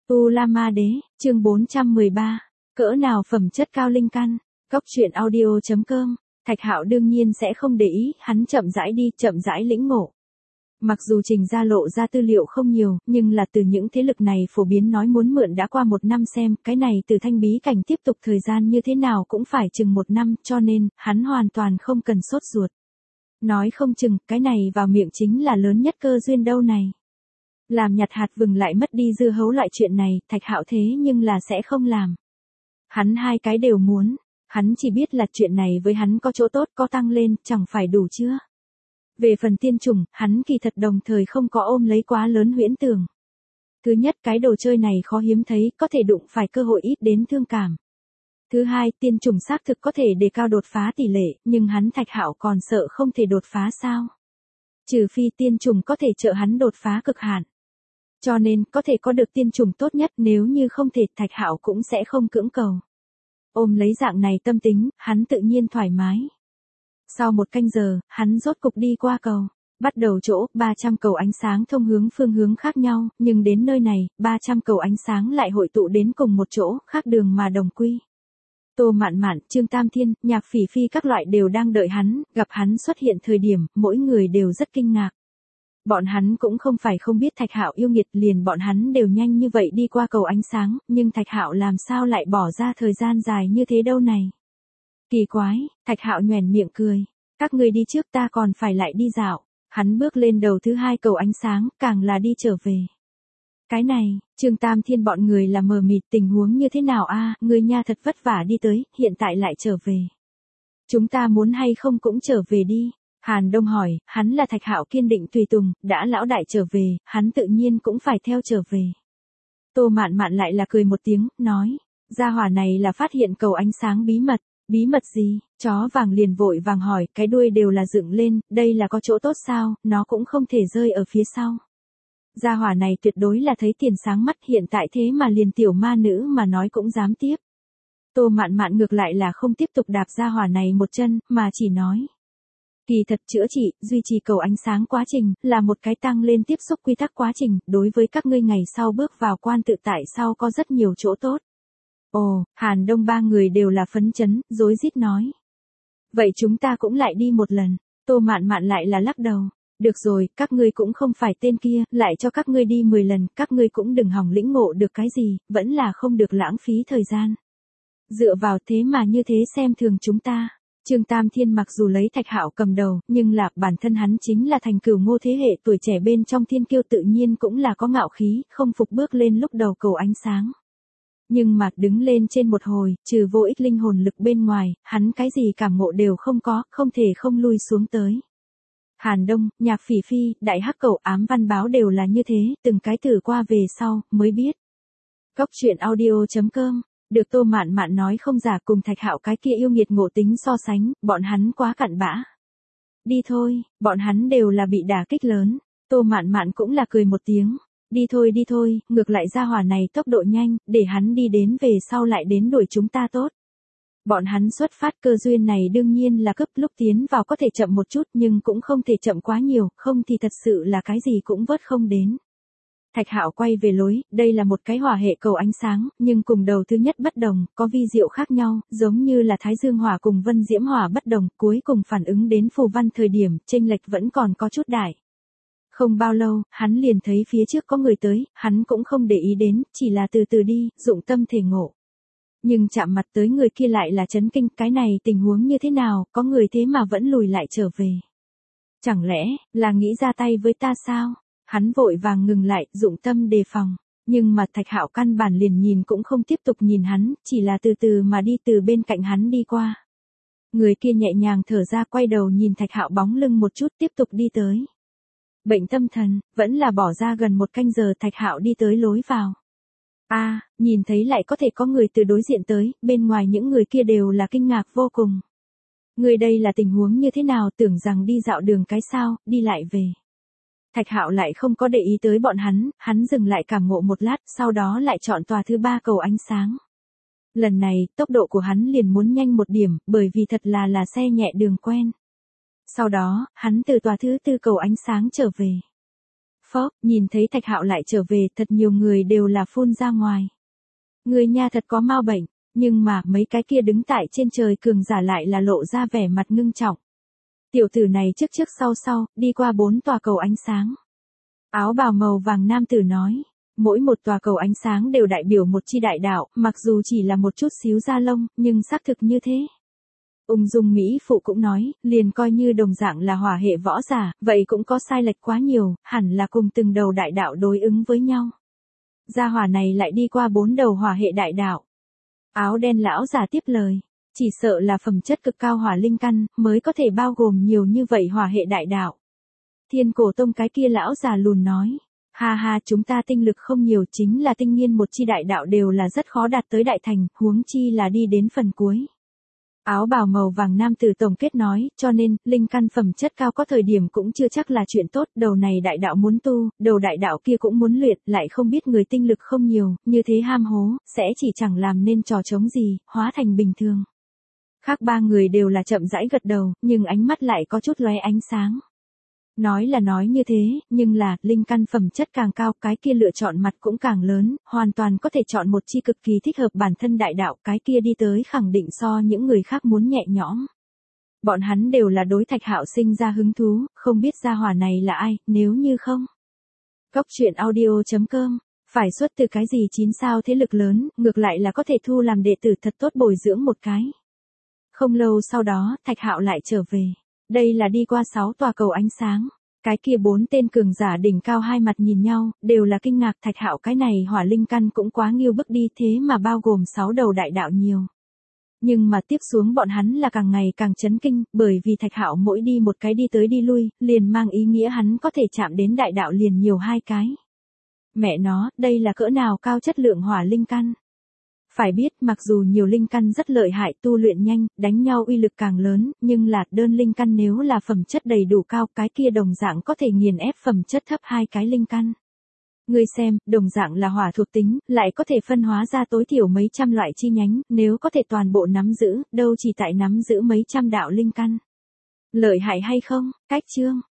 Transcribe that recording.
U La Ma Đế, chương 413. Cỡ nào phẩm chất cao linh căn. Cốc truyện audio.com. Thạch Hạo đương nhiên sẽ không để ý, hắn chậm rãi đi, chậm rãi lĩnh ngộ. Mặc dù Trình Gia lộ ra tư liệu không nhiều, nhưng là từ những thế lực này phổ biến nói muốn mượn đã qua 1 năm xem, cái này từ thanh bí cảnh tiếp tục thời gian như thế nào cũng phải chừng 1 năm, cho nên, hắn hoàn toàn không cần sốt ruột. Nói không chừng, cái này vào miệng chính là lớn nhất cơ duyên đâu này. Làm nhặt hạt vừng lại mất đi dưa hấu loại chuyện này, Thạch Hạo thế nhưng là sẽ không làm. Hắn hai cái đều muốn, hắn chỉ biết là chuyện này với hắn có chỗ tốt có tăng lên, chẳng phải đủ chưa. Về phần tiên trùng, hắn kỳ thật đồng thời không có ôm lấy quá lớn huyễn tưởng. Thứ nhất, cái đồ chơi này khó hiếm thấy, có thể đụng phải cơ hội ít đến thương cảm. Thứ hai, tiên trùng xác thực có thể đề cao đột phá tỷ lệ, nhưng hắn Thạch Hạo còn sợ không thể đột phá sao? Trừ phi tiên trùng có thể trợ hắn đột phá cực hạn. Cho nên, có thể có được tiên trùng tốt nhất, nếu như không thể, Thạch Hạo cũng sẽ không cưỡng cầu. Ôm lấy dạng này tâm tính, hắn tự nhiên thoải mái. Sau 1 canh giờ, hắn rốt cục đi qua cầu. Bắt đầu chỗ, 300 cầu ánh sáng thông hướng phương hướng khác nhau, nhưng đến nơi này, 300 cầu ánh sáng lại hội tụ đến cùng một chỗ, khác đường mà đồng quy. Tô Mạn Mạn, Trương Tam Thiên, Nhạc Phỉ Phi các loại đều đang đợi hắn, gặp hắn xuất hiện thời điểm, mỗi người đều rất kinh ngạc. Bọn hắn cũng không phải không biết Thạch Hạo yêu nghiệt, liền bọn hắn đều nhanh như vậy đi qua cầu ánh sáng, nhưng Thạch Hạo làm sao lại bỏ ra thời gian dài như thế đâu này. Kỳ quái, Thạch Hạo nhoẻn miệng cười, các ngươi đi trước ta còn phải lại đi dạo. Hắn bước lên đầu thứ 2 cầu ánh sáng, càng là đi trở về. Cái này, Trương Tam Thiên bọn người là mờ mịt, tình huống như thế nào a, người nha thật vất vả đi tới, hiện tại lại trở về. Chúng ta muốn hay không cũng trở về đi. Hàn Đông hỏi, hắn là Thạch Hạo kiên định tùy tùng, đã lão đại trở về, hắn tự nhiên cũng phải theo trở về. Tô Mạn Mạn lại là cười một tiếng, nói, gia hỏa này là phát hiện cầu ánh sáng bí mật. Bí mật gì? Chó vàng liền vội vàng hỏi, cái đuôi đều là dựng lên, đây là có chỗ tốt sao, nó cũng không thể rơi ở phía sau. Gia hỏa này tuyệt đối là thấy tiền sáng mắt, hiện tại thế mà liền tiểu ma nữ mà nói cũng dám tiếp. Tô Mạn Mạn ngược lại là không tiếp tục đạp gia hỏa này một chân, mà chỉ nói. Kỳ thật chữa trị, duy trì cầu ánh sáng quá trình, là một cái tăng lên tiếp xúc quy tắc quá trình, đối với các ngươi ngày sau bước vào quan tự tại sau có rất nhiều chỗ tốt. Ồ, Hàn Đông 3 người đều là phấn chấn, rối rít nói. Vậy chúng ta cũng lại đi một lần. Tô Mạn Mạn lại là lắc đầu. Được rồi, các ngươi cũng không phải tên kia, lại cho các ngươi đi 10 lần, các ngươi cũng đừng hỏng lĩnh ngộ được cái gì, vẫn là không được lãng phí thời gian. Dựa vào thế mà như thế xem thường chúng ta. Trương Tam Thiên mặc dù lấy Thạch Hạo cầm đầu, nhưng là bản thân hắn chính là Thành Cửu Ngô thế hệ tuổi trẻ bên trong thiên kiêu, tự nhiên cũng là có ngạo khí, không phục bước lên lúc đầu cầu ánh sáng. Nhưng mà đứng lên trên một hồi, trừ vô ích linh hồn lực bên ngoài, hắn cái gì cảm ngộ đều không có, không thể không lui xuống tới. Hàn Đông, Nhạc Phỉ Phi, Đại Hắc Cẩu, Ám Văn Báo đều là như thế, từng cái thử qua về sau, mới biết. Cốc truyện audio.com. Được Tô Mạn Mạn nói không giả, cùng Thạch Hạo cái kia yêu nghiệt ngộ tính so sánh, bọn hắn quá cặn bã. Đi thôi, bọn hắn đều là bị đả kích lớn. Tô Mạn Mạn cũng là cười một tiếng. Đi thôi, ngược lại gia hỏa này tốc độ nhanh, để hắn đi đến về sau lại đến đuổi chúng ta tốt. Bọn hắn xuất phát cơ duyên này đương nhiên là cấp, lúc tiến vào có thể chậm một chút nhưng cũng không thể chậm quá nhiều, không thì thật sự là cái gì cũng vớt không đến. Thạch Hạo quay về lối, đây là một cái hỏa hệ cầu ánh sáng, nhưng cùng đầu thứ nhất bất đồng, có vi diệu khác nhau, giống như là Thái Dương hỏa cùng Vân Diễm hỏa bất đồng, cuối cùng phản ứng đến phù văn thời điểm, chênh lệch vẫn còn có chút đại. Không bao lâu, hắn liền thấy phía trước có người tới, hắn cũng không để ý đến, chỉ là từ từ đi, dụng tâm thể ngộ. Nhưng chạm mặt tới người kia lại là chấn kinh, cái này tình huống như thế nào, có người thế mà vẫn lùi lại trở về. Chẳng lẽ, là nghĩ ra tay với ta sao? Hắn vội vàng ngừng lại, dụng tâm đề phòng. Nhưng mà Thạch Hạo căn bản liền nhìn cũng không tiếp tục nhìn hắn, chỉ là từ từ mà đi từ bên cạnh hắn đi qua. Người kia nhẹ nhàng thở ra, quay đầu nhìn Thạch Hạo bóng lưng một chút, tiếp tục đi tới. Bệnh tâm thần, vẫn là bỏ ra gần 1 canh giờ Thạch Hạo đi tới lối vào. Nhìn thấy lại có thể có người từ đối diện tới, bên ngoài những người kia đều là kinh ngạc vô cùng. Người đây là tình huống như thế nào, tưởng rằng đi dạo đường cái sao, đi lại về. Thạch Hạo lại không có để ý tới bọn hắn dừng lại cảm ngộ một lát, sau đó lại chọn tòa thứ 3 cầu ánh sáng. Lần này, tốc độ của hắn liền muốn nhanh một điểm, bởi vì thật là xe nhẹ đường quen. Sau đó, hắn từ tòa thứ 4 cầu ánh sáng trở về. Phóp, nhìn thấy Thạch Hạo lại trở về, thật nhiều người đều là phun ra ngoài. Người nha thật có mau bệnh, nhưng mà mấy cái kia đứng tại trên trời cường giả lại là lộ ra vẻ mặt ngưng trọng. Tiểu tử này trước trước sau sau, đi qua 4 tòa cầu ánh sáng. Áo bào màu vàng nam tử nói, mỗi một tòa cầu ánh sáng đều đại biểu một chi đại đạo, mặc dù chỉ là một chút xíu da lông, nhưng xác thực như thế. Ung dung Mỹ phụ cũng nói, liền coi như đồng dạng là hỏa hệ võ giả, vậy cũng có sai lệch quá nhiều, hẳn là cùng từng đầu đại đạo đối ứng với nhau. Gia hỏa này lại đi qua 4 đầu hỏa hệ đại đạo. Áo đen lão giả tiếp lời, chỉ sợ là phẩm chất cực cao hỏa linh căn, mới có thể bao gồm nhiều như vậy hỏa hệ đại đạo. Thiên Cổ Tông cái kia lão già lùn nói, ha ha, chúng ta tinh lực không nhiều, chính là tinh nghiên một chi đại đạo đều là rất khó đạt tới đại thành, huống chi là đi đến phần cuối. Áo bào màu vàng nam tử tổng kết nói, cho nên, linh căn phẩm chất cao có thời điểm cũng chưa chắc là chuyện tốt, đầu này đại đạo muốn tu, đầu đại đạo kia cũng muốn luyện, lại không biết người tinh lực không nhiều, như thế ham hố, sẽ chỉ chẳng làm nên trò trống gì, hóa thành bình thường. Khác 3 người đều là chậm rãi gật đầu, nhưng ánh mắt lại có chút lóe ánh sáng. Nói là nói như thế, nhưng là, linh căn phẩm chất càng cao, cái kia lựa chọn mặt cũng càng lớn, hoàn toàn có thể chọn một chi cực kỳ thích hợp bản thân đại đạo, cái kia đi tới khẳng định so những người khác muốn nhẹ nhõm. Bọn hắn đều là đối Thạch Hạo sinh ra hứng thú, không biết gia hỏa này là ai, nếu như không. Cốc truyện audio.com, phải xuất từ cái gì 9 sao thế lực lớn, ngược lại là có thể thu làm đệ tử thật tốt bồi dưỡng một cái. Không lâu sau đó, Thạch Hạo lại trở về. Đây là đi qua 6 tòa cầu ánh sáng. Cái kia 4 tên cường giả đỉnh cao hai mặt nhìn nhau, đều là kinh ngạc Thạch Hạo cái này hỏa linh căn cũng quá nghiêu bức đi thế mà bao gồm 6 đầu đại đạo nhiều. Nhưng mà tiếp xuống bọn hắn là càng ngày càng chấn kinh, bởi vì Thạch Hạo mỗi đi một cái đi tới đi lui, liền mang ý nghĩa hắn có thể chạm đến đại đạo liền nhiều 2 cái. Mẹ nó, đây là cỡ nào cao chất lượng hỏa linh căn. Phải biết, mặc dù nhiều linh căn rất lợi hại, tu luyện nhanh, đánh nhau uy lực càng lớn, nhưng là đơn linh căn nếu là phẩm chất đầy đủ cao, cái kia đồng dạng có thể nghiền ép phẩm chất thấp 2 cái linh căn. Ngươi xem, đồng dạng là hỏa thuộc tính, lại có thể phân hóa ra tối thiểu mấy trăm loại chi nhánh, nếu có thể toàn bộ nắm giữ, đâu chỉ tại nắm giữ mấy trăm đạo linh căn. Lợi hại hay không? Cách chương